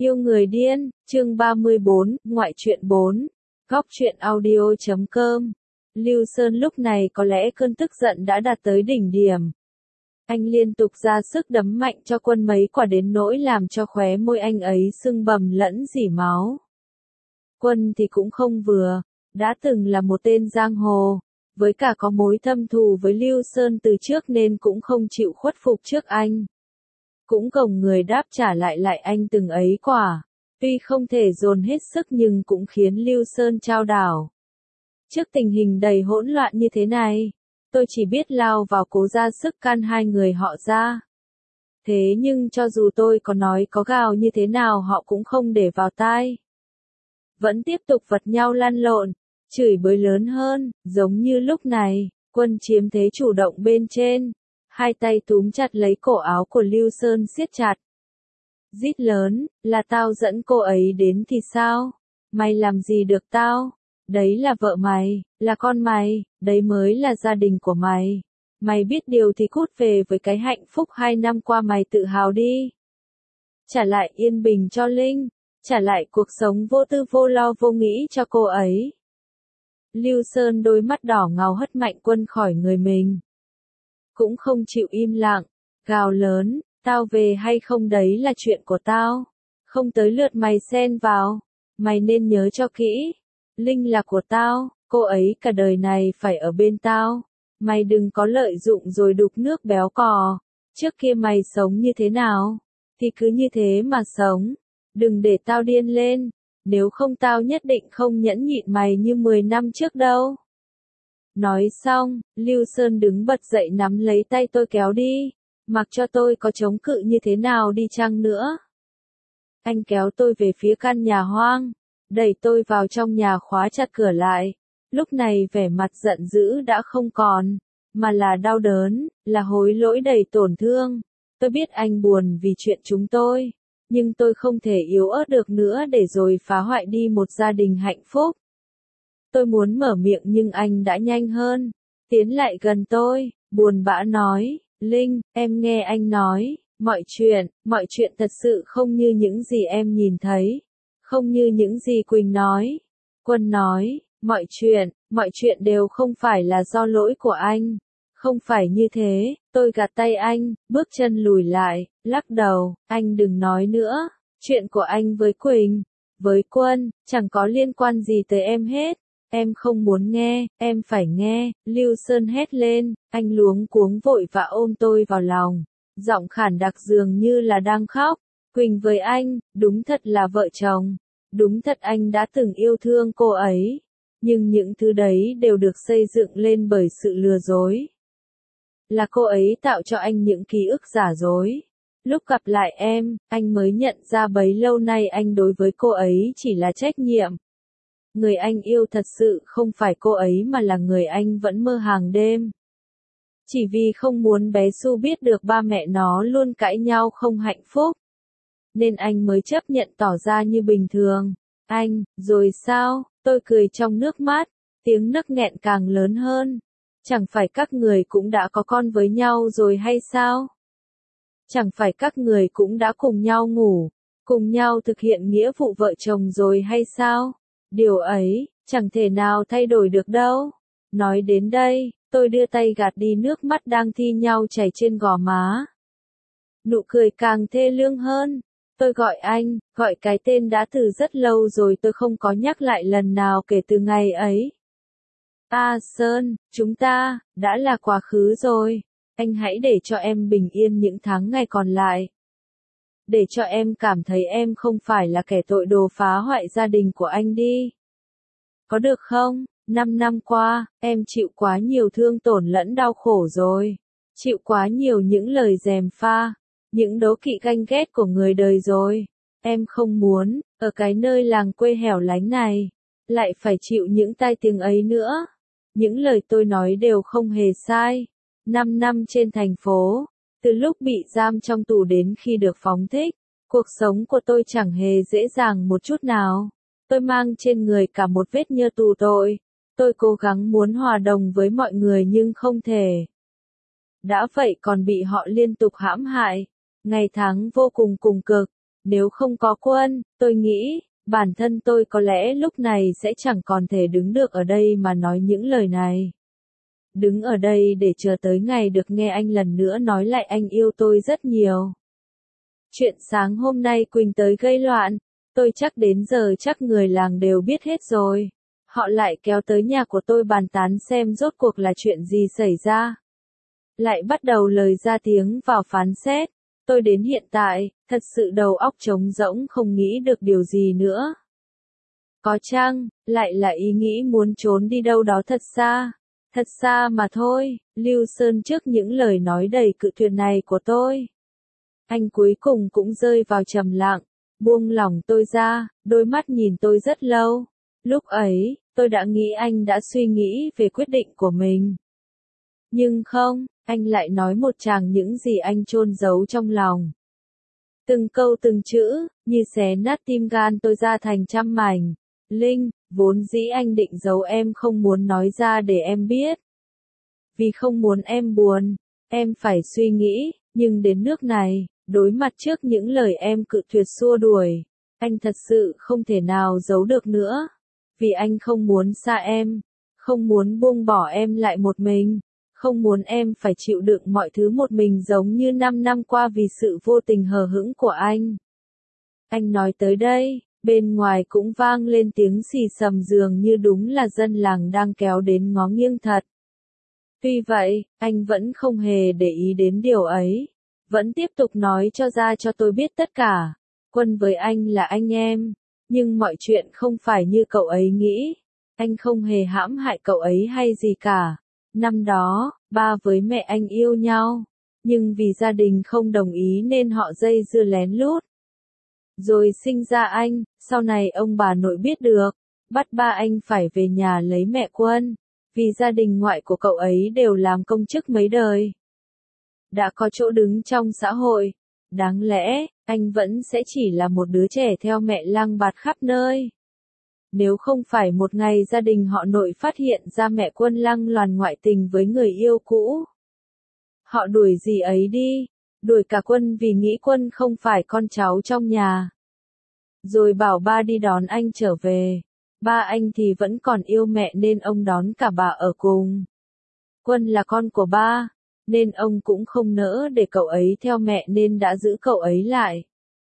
Yêu người điên, chương 34, ngoại truyện 4, góc truyện audio.com. Lưu Sơn lúc này có lẽ cơn tức giận đã đạt tới đỉnh điểm. Anh liên tục ra sức đấm mạnh cho Quân mấy quả đến nỗi làm cho khóe môi anh ấy sưng bầm lẫn rỉ máu. Quân thì cũng không vừa, đã từng là một tên giang hồ, với cả có mối thâm thù với Lưu Sơn từ trước nên cũng không chịu khuất phục trước anh. Cũng gồng người đáp trả lại anh từng ấy quả, tuy không thể dồn hết sức nhưng cũng khiến Lưu Sơn chao đảo. Trước tình hình đầy hỗn loạn như thế này, tôi chỉ biết lao vào cố ra sức can hai người họ ra. Thế nhưng cho dù tôi có nói có gào như thế nào họ cũng không để vào tai. Vẫn tiếp tục vật nhau lăn lộn, chửi bới lớn hơn, giống như lúc này, Quân chiếm thế chủ động bên trên. Hai tay túm chặt lấy cổ áo của Lưu Sơn siết chặt. Rít lớn, là tao dẫn cô ấy đến thì sao? Mày làm gì được tao? Đấy là vợ mày, là con mày, đấy mới là gia đình của mày. Mày biết điều thì cút về với cái hạnh phúc 2 năm qua mày tự hào đi. Trả lại yên bình cho Linh, trả lại cuộc sống vô tư vô lo vô nghĩ cho cô ấy. Lưu Sơn đôi mắt đỏ ngầu hất mạnh Quân khỏi người mình. Cũng không chịu im lặng, gào lớn, tao về hay không đấy là chuyện của tao, không tới lượt mày xen vào, mày nên nhớ cho kỹ, Linh là của tao, cô ấy cả đời này phải ở bên tao, mày đừng có lợi dụng rồi đục nước béo cò, trước kia mày sống như thế nào, thì cứ như thế mà sống, đừng để tao điên lên, nếu không tao nhất định không nhẫn nhịn mày như 10 năm trước đâu. Nói xong, Lưu Sơn đứng bật dậy nắm lấy tay tôi kéo đi, mặc cho tôi có chống cự như thế nào đi chăng nữa. Anh kéo tôi về phía căn nhà hoang, đẩy tôi vào trong nhà khóa chặt cửa lại. Lúc này vẻ mặt giận dữ đã không còn, mà là đau đớn, là hối lỗi đầy tổn thương. Tôi biết anh buồn vì chuyện chúng tôi, nhưng tôi không thể yếu ớt được nữa để rồi phá hoại đi một gia đình hạnh phúc. Tôi muốn mở miệng nhưng anh đã nhanh hơn, tiến lại gần tôi, buồn bã nói, Linh, em nghe anh nói, mọi chuyện thật sự không như những gì em nhìn thấy, không như những gì Quỳnh nói. Quân nói, mọi chuyện đều không phải là do lỗi của anh, không phải như thế, tôi gạt tay anh, bước chân lùi lại, lắc đầu, anh đừng nói nữa, chuyện của anh với Quỳnh, với Quân, chẳng có liên quan gì tới em hết. Em không muốn nghe, em phải nghe, Lưu Sơn hét lên, anh luống cuống vội vã ôm tôi vào lòng, giọng khản đặc dường như là đang khóc, Quỳnh với anh, đúng thật là vợ chồng, đúng thật anh đã từng yêu thương cô ấy, nhưng những thứ đấy đều được xây dựng lên bởi sự lừa dối. Là cô ấy tạo cho anh những ký ức giả dối. Lúc gặp lại em, anh mới nhận ra bấy lâu nay anh đối với cô ấy chỉ là trách nhiệm. Người anh yêu thật sự không phải cô ấy mà là người anh vẫn mơ hàng đêm. Chỉ vì không muốn bé Su biết được ba mẹ nó luôn cãi nhau không hạnh phúc, nên anh mới chấp nhận tỏ ra như bình thường. Anh, rồi sao? Tôi cười trong nước mắt, tiếng nấc nghẹn càng lớn hơn. Chẳng phải các người cũng đã có con với nhau rồi hay sao? Chẳng phải các người cũng đã cùng nhau ngủ, cùng nhau thực hiện nghĩa vụ vợ chồng rồi hay sao? Điều ấy, chẳng thể nào thay đổi được đâu. Nói đến đây, tôi đưa tay gạt đi nước mắt đang thi nhau chảy trên gò má. Nụ cười càng thê lương hơn. Tôi gọi anh, gọi cái tên đã từ rất lâu rồi tôi không có nhắc lại lần nào kể từ ngày ấy. Sơn, chúng ta, đã là quá khứ rồi. Anh hãy để cho em bình yên những tháng ngày còn lại. Để cho em cảm thấy em không phải là kẻ tội đồ phá hoại gia đình của anh đi. Có được không? 5 năm qua, em chịu quá nhiều thương tổn lẫn đau khổ rồi. Chịu quá nhiều những lời gièm pha, những đố kỵ ganh ghét của người đời rồi. Em không muốn, ở cái nơi làng quê hẻo lánh này, lại phải chịu những tai tiếng ấy nữa. Những lời tôi nói đều không hề sai. 5 năm trên thành phố, từ lúc bị giam trong tù đến khi được phóng thích, cuộc sống của tôi chẳng hề dễ dàng một chút nào. Tôi mang trên người cả một vết nhơ tù tội. Tôi cố gắng muốn hòa đồng với mọi người nhưng không thể. Đã vậy còn bị họ liên tục hãm hại. Ngày tháng vô cùng cùng cực. Nếu không có Quân, tôi nghĩ, bản thân tôi có lẽ lúc này sẽ chẳng còn thể đứng được ở đây mà nói những lời này. Đứng ở đây để chờ tới ngày được nghe anh lần nữa nói lại anh yêu tôi rất nhiều. Chuyện sáng hôm nay Quỳnh tới gây loạn, tôi chắc đến giờ chắc người làng đều biết hết rồi. Họ lại kéo tới nhà của tôi bàn tán xem rốt cuộc là chuyện gì xảy ra. Lại bắt đầu lời ra tiếng vào phán xét. Tôi đến hiện tại, thật sự đầu óc trống rỗng không nghĩ được điều gì nữa. Có chăng, lại là ý nghĩ muốn trốn đi đâu đó thật xa mà thôi, Lưu Sơn trước những lời nói đầy cự tuyệt này của tôi. Anh cuối cùng cũng rơi vào trầm lặng, buông lỏng tôi ra, đôi mắt nhìn tôi rất lâu. Lúc ấy, tôi đã nghĩ anh đã suy nghĩ về quyết định của mình. Nhưng không, anh lại nói một tràng những gì anh chôn giấu trong lòng. Từng câu từng chữ, như xé nát tim gan tôi ra thành trăm mảnh. Linh, vốn dĩ anh định giấu em không muốn nói ra để em biết. Vì không muốn em buồn, em phải suy nghĩ, nhưng đến nước này, đối mặt trước những lời em cự tuyệt xua đuổi, anh thật sự không thể nào giấu được nữa. Vì anh không muốn xa em, không muốn buông bỏ em lại một mình, không muốn em phải chịu đựng mọi thứ một mình giống như 5 năm qua vì sự vô tình hờ hững của anh. Anh nói tới đây, bên ngoài cũng vang lên tiếng xì xầm dường như đúng là dân làng đang kéo đến ngó nghiêng thật. Tuy vậy, anh vẫn không hề để ý đến điều ấy, vẫn tiếp tục nói cho tôi biết tất cả. Quân với anh là anh em, nhưng mọi chuyện không phải như cậu ấy nghĩ. Anh không hề hãm hại cậu ấy hay gì cả. Năm đó, ba với mẹ anh yêu nhau, nhưng vì gia đình không đồng ý nên họ dây dưa lén lút. Rồi sinh ra anh, sau này ông bà nội biết được, bắt ba anh phải về nhà lấy mẹ Quân, vì gia đình ngoại của cậu ấy đều làm công chức mấy đời. Đã có chỗ đứng trong xã hội, đáng lẽ, anh vẫn sẽ chỉ là một đứa trẻ theo mẹ lang bạt khắp nơi. Nếu không phải một ngày gia đình họ nội phát hiện ra mẹ Quân lăng loàn ngoại tình với người yêu cũ. Họ đuổi dì ấy đi, đuổi cả Quân vì nghĩ Quân không phải con cháu trong nhà. Rồi bảo ba đi đón anh trở về. Ba anh thì vẫn còn yêu mẹ nên ông đón cả bà ở cùng. Quân là con của ba, nên ông cũng không nỡ để cậu ấy theo mẹ nên đã giữ cậu ấy lại.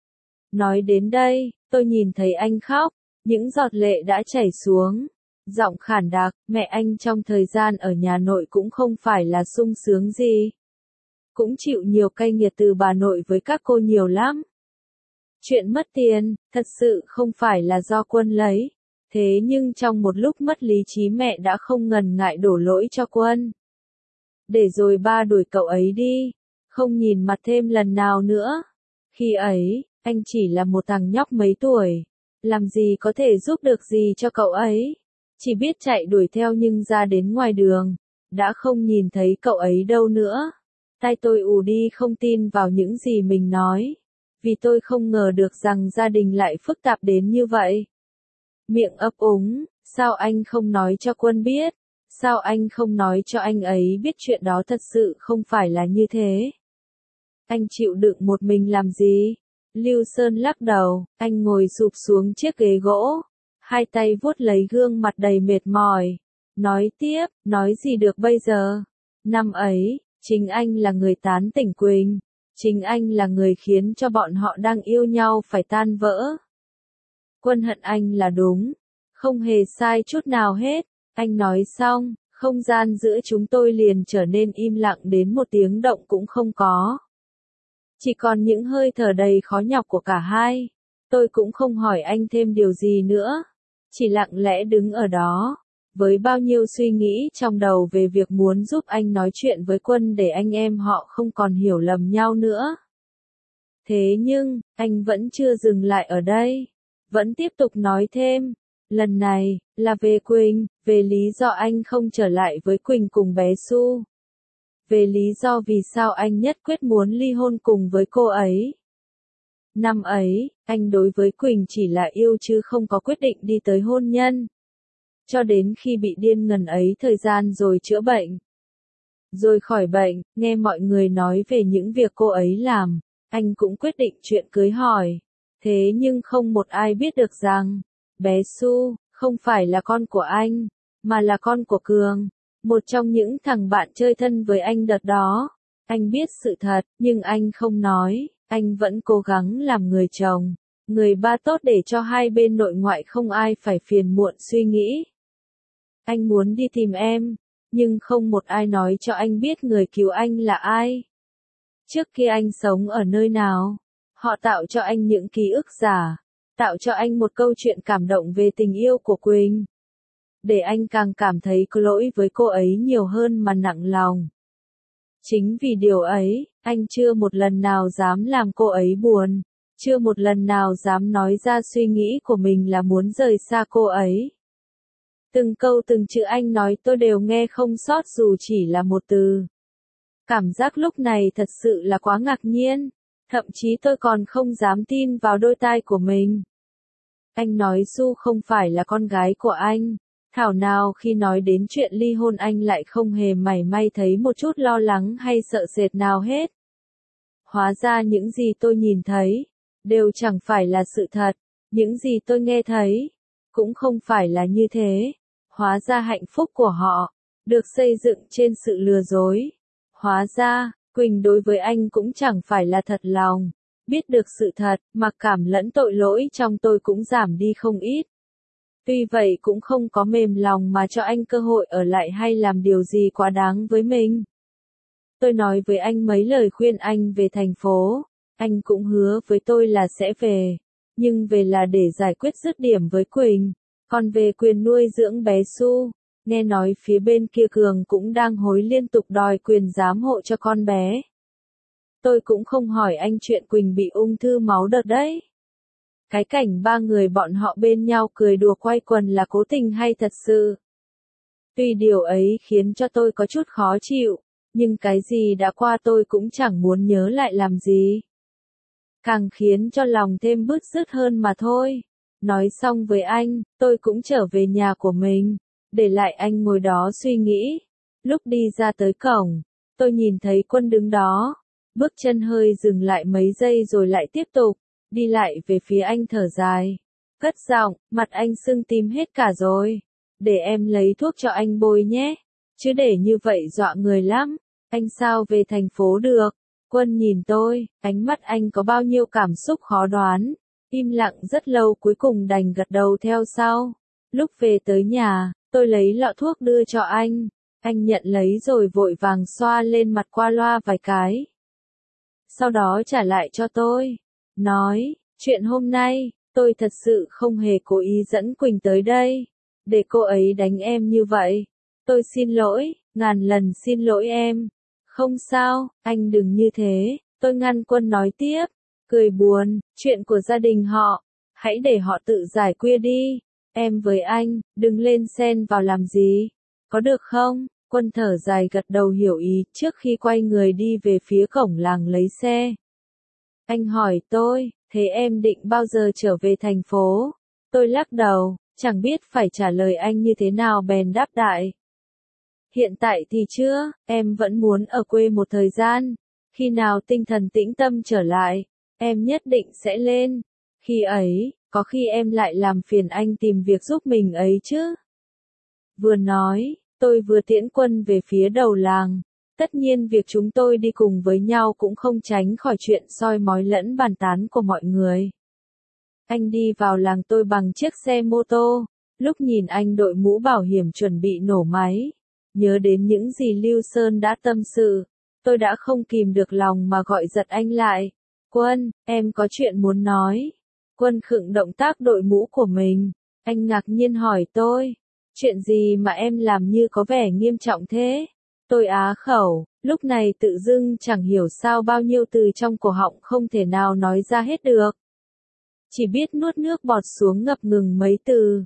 Nói đến đây, tôi nhìn thấy anh khóc, những giọt lệ đã chảy xuống. Giọng khản đặc, mẹ anh trong thời gian ở nhà nội cũng không phải là sung sướng gì. Cũng chịu nhiều cay nghiệt từ bà nội với các cô nhiều lắm. Chuyện mất tiền, thật sự không phải là do Quân lấy. Thế nhưng trong một lúc mất lý trí mẹ đã không ngần ngại đổ lỗi cho Quân. Để rồi ba đuổi cậu ấy đi, không nhìn mặt thêm lần nào nữa. Khi ấy, anh chỉ là một thằng nhóc mấy tuổi, làm gì có thể giúp được gì cho cậu ấy. Chỉ biết chạy đuổi theo nhưng ra đến ngoài đường, đã không nhìn thấy cậu ấy đâu nữa. Tai tôi ù đi không tin vào những gì mình nói, vì tôi không ngờ được rằng gia đình lại phức tạp đến như vậy. Miệng ấp úng, sao anh không nói cho Quân biết? Sao anh không nói cho anh ấy biết chuyện đó thật sự không phải là như thế? Anh chịu đựng một mình làm gì? Lưu Sơn lắc đầu, anh ngồi sụp xuống chiếc ghế gỗ, hai tay vuốt lấy gương mặt đầy mệt mỏi. Nói tiếp, nói gì được bây giờ? Năm ấy, chính anh là người tán tỉnh Quỳnh, chính anh là người khiến cho bọn họ đang yêu nhau phải tan vỡ. Quân hận anh là đúng, không hề sai chút nào hết. Anh nói xong, không gian giữa chúng tôi liền trở nên im lặng đến một tiếng động cũng không có. Chỉ còn những hơi thở đầy khó nhọc của cả hai. Tôi cũng không hỏi anh thêm điều gì nữa, chỉ lặng lẽ đứng ở đó, với bao nhiêu suy nghĩ trong đầu về việc muốn giúp anh nói chuyện với Quân để anh em họ không còn hiểu lầm nhau nữa. Thế nhưng, anh vẫn chưa dừng lại ở đây, vẫn tiếp tục nói thêm. Lần này, là về Quỳnh, về lý do anh không trở lại với Quỳnh cùng bé Su. Về lý do vì sao anh nhất quyết muốn ly hôn cùng với cô ấy. Năm ấy, anh đối với Quỳnh chỉ là yêu chứ không có quyết định đi tới hôn nhân. Cho đến khi bị điên ngần ấy thời gian rồi chữa bệnh. Rồi khỏi bệnh, nghe mọi người nói về những việc cô ấy làm, anh cũng quyết định chuyện cưới hỏi. Thế nhưng không một ai biết được rằng, bé Su, không phải là con của anh, mà là con của Cường, một trong những thằng bạn chơi thân với anh đợt đó. Anh biết sự thật, nhưng anh không nói, anh vẫn cố gắng làm người chồng, người ba tốt để cho hai bên nội ngoại không ai phải phiền muộn suy nghĩ. Anh muốn đi tìm em, nhưng không một ai nói cho anh biết người cứu anh là ai. Trước kia anh sống ở nơi nào? Họ tạo cho anh những ký ức giả, tạo cho anh một câu chuyện cảm động về tình yêu của Quỳnh. Để anh càng cảm thấy có lỗi với cô ấy nhiều hơn mà nặng lòng. Chính vì điều ấy, anh chưa một lần nào dám làm cô ấy buồn, chưa một lần nào dám nói ra suy nghĩ của mình là muốn rời xa cô ấy. Từng câu từng chữ anh nói tôi đều nghe không sót dù chỉ là một từ. Cảm giác lúc này thật sự là quá ngạc nhiên, thậm chí tôi còn không dám tin vào đôi tai của mình. Anh nói Su không phải là con gái của anh, thảo nào khi nói đến chuyện ly hôn anh lại không hề mảy may thấy một chút lo lắng hay sợ sệt nào hết. Hóa ra những gì tôi nhìn thấy, đều chẳng phải là sự thật, những gì tôi nghe thấy, cũng không phải là như thế. Hóa ra hạnh phúc của họ, được xây dựng trên sự lừa dối. Hóa ra, Quỳnh đối với anh cũng chẳng phải là thật lòng. Biết được sự thật, mặc cảm lẫn tội lỗi trong tôi cũng giảm đi không ít. Tuy vậy cũng không có mềm lòng mà cho anh cơ hội ở lại hay làm điều gì quá đáng với mình. Tôi nói với anh mấy lời khuyên anh về thành phố, anh cũng hứa với tôi là sẽ về, nhưng về là để giải quyết dứt điểm với Quỳnh, còn về quyền nuôi dưỡng bé Su, nghe nói phía bên kia Cường cũng đang hối liên tục đòi quyền giám hộ cho con bé. Tôi cũng không hỏi anh chuyện Quỳnh bị ung thư máu đợt đấy. Cái cảnh ba người bọn họ bên nhau cười đùa quay quần là cố tình hay thật sự. Tuy điều ấy khiến cho tôi có chút khó chịu, nhưng cái gì đã qua tôi cũng chẳng muốn nhớ lại làm gì. Càng khiến cho lòng thêm bứt rứt hơn mà thôi. Nói xong với anh, tôi cũng trở về nhà của mình, để lại anh ngồi đó suy nghĩ. Lúc đi ra tới cổng, tôi nhìn thấy Quân đứng đó, bước chân hơi dừng lại mấy giây rồi lại tiếp tục, đi lại về phía anh thở dài. Cất giọng, mặt anh sưng tím hết cả rồi. Để em lấy thuốc cho anh bôi nhé, chứ để như vậy dọa người lắm. Anh sao về thành phố được? Quân nhìn tôi, ánh mắt anh có bao nhiêu cảm xúc khó đoán. Im lặng rất lâu cuối cùng đành gật đầu theo sau. Lúc về tới nhà, tôi lấy lọ thuốc đưa cho anh. Anh nhận lấy rồi vội vàng xoa lên mặt qua loa vài cái. Sau đó trả lại cho tôi. Nói, chuyện hôm nay, tôi thật sự không hề cố ý dẫn Quỳnh tới đây. Để cô ấy đánh em như vậy. Tôi xin lỗi, ngàn lần xin lỗi em. Không sao, anh đừng như thế. Tôi ngăn Quân nói tiếp. Cười buồn, chuyện của gia đình họ. Hãy để họ tự giải quyết đi. Em với anh, đừng lên xen vào làm gì. Có được không? Quân thở dài gật đầu hiểu ý trước khi quay người đi về phía cổng làng lấy xe. Anh hỏi tôi, thế em định bao giờ trở về thành phố? Tôi lắc đầu, chẳng biết phải trả lời anh như thế nào bèn đáp đại. Hiện tại thì chưa, em vẫn muốn ở quê một thời gian. Khi nào tinh thần tĩnh tâm trở lại, em nhất định sẽ lên. Khi ấy, có khi em lại làm phiền anh tìm việc giúp mình ấy chứ. Vừa nói, tôi vừa tiễn Quân về phía đầu làng. Tất nhiên việc chúng tôi đi cùng với nhau cũng không tránh khỏi chuyện soi mói lẫn bàn tán của mọi người. Anh đi vào làng tôi bằng chiếc xe mô tô. Lúc nhìn anh đội mũ bảo hiểm chuẩn bị nổ máy, nhớ đến những gì Lưu Sơn đã tâm sự, tôi đã không kìm được lòng mà gọi giật anh lại. Quân, em có chuyện muốn nói. Quân khựng động tác đội mũ của mình. Anh ngạc nhiên hỏi tôi. Chuyện gì mà em làm như có vẻ nghiêm trọng thế? Tôi á khẩu, lúc này tự dưng chẳng hiểu sao bao nhiêu từ trong cổ họng không thể nào nói ra hết được. Chỉ biết nuốt nước bọt xuống ngập ngừng mấy từ.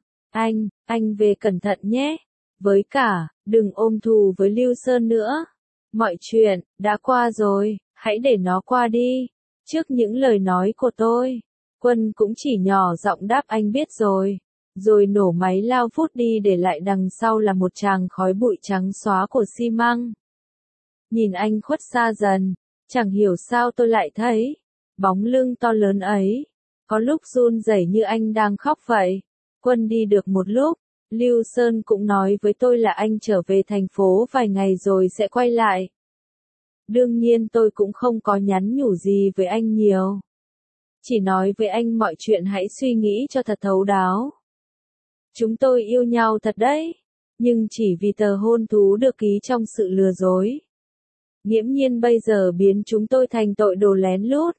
Anh về cẩn thận nhé. Với cả, đừng ôm thù với Lưu Sơn nữa. Mọi chuyện, đã qua rồi, hãy để nó qua đi. Trước những lời nói của tôi, Quân cũng chỉ nhỏ giọng đáp anh biết rồi. Rồi nổ máy lao vút đi để lại đằng sau là một tràng khói bụi trắng xóa của xi măng. Nhìn anh khuất xa dần, chẳng hiểu sao tôi lại thấy bóng lưng to lớn ấy, Có lúc run rẩy như anh đang khóc vậy. Quân đi được một lúc, Lưu Sơn cũng nói với tôi là anh trở về thành phố vài ngày rồi sẽ quay lại. Đương nhiên tôi cũng không có nhắn nhủ gì với anh nhiều. Chỉ nói với anh mọi chuyện hãy suy nghĩ cho thật thấu đáo. Chúng tôi yêu nhau thật đấy, nhưng chỉ vì tờ hôn thú được ký trong sự lừa dối. Nghiễm nhiên bây giờ biến chúng tôi thành tội đồ lén lút.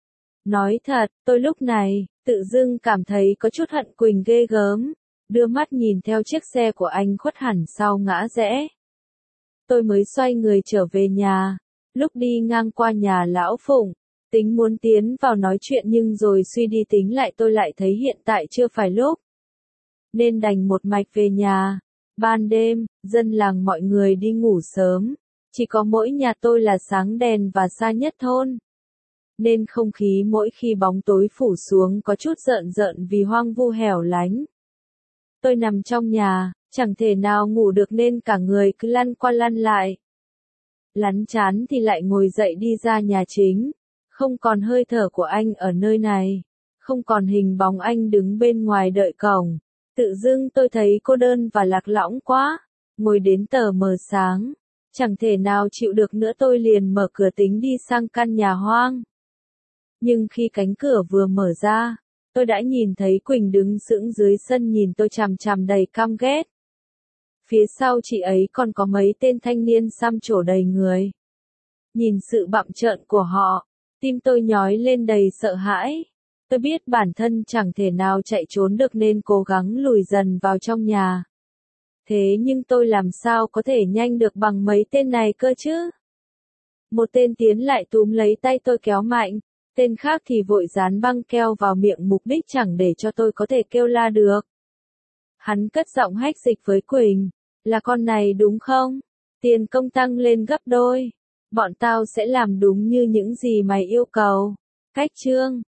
Nói thật, tôi lúc này, tự dưng cảm thấy có chút hận Quỳnh ghê gớm, đưa mắt nhìn theo chiếc xe của anh khuất hẳn sau ngã rẽ. Tôi mới xoay người trở về nhà, lúc đi ngang qua nhà lão Phụng, tính muốn tiến vào nói chuyện nhưng rồi suy đi tính lại tôi lại thấy hiện tại chưa phải lúc. Nên đành một mạch về nhà. Ban đêm, dân làng mọi người đi ngủ sớm, chỉ có mỗi nhà tôi là sáng đèn và xa nhất thôn. Nên không khí mỗi khi bóng tối phủ xuống có chút rợn rợn vì hoang vu hẻo lánh. Tôi nằm trong nhà, chẳng thể nào ngủ được nên cả người cứ lăn qua lăn lại. Lắn chán thì lại ngồi dậy đi ra nhà chính. Không còn hơi thở của anh ở nơi này. Không còn hình bóng anh đứng bên ngoài đợi cổng. Tự dưng tôi thấy cô đơn và lạc lõng quá. Ngồi đến tờ mờ sáng. Chẳng thể nào chịu được nữa tôi liền mở cửa tính đi sang căn nhà hoang. Nhưng khi cánh cửa vừa mở ra, tôi đã nhìn thấy Quỳnh đứng sững dưới sân nhìn tôi chằm chằm đầy căm ghét. Phía sau chị ấy còn có mấy tên thanh niên xăm trổ đầy người. Nhìn sự bặm trợn của họ, tim tôi nhói lên đầy sợ hãi. Tôi biết bản thân chẳng thể nào chạy trốn được nên cố gắng lùi dần vào trong nhà. Thế nhưng tôi làm sao có thể nhanh được bằng mấy tên này cơ chứ? Một tên tiến lại túm lấy tay tôi kéo mạnh, tên khác thì vội dán băng keo vào miệng mục đích chẳng để cho tôi có thể kêu la được. Hắn cất giọng hách dịch với Quỳnh, là con này đúng không? Tiền công tăng lên gấp đôi. Bọn tao sẽ làm đúng như những gì mày yêu cầu. Cách chương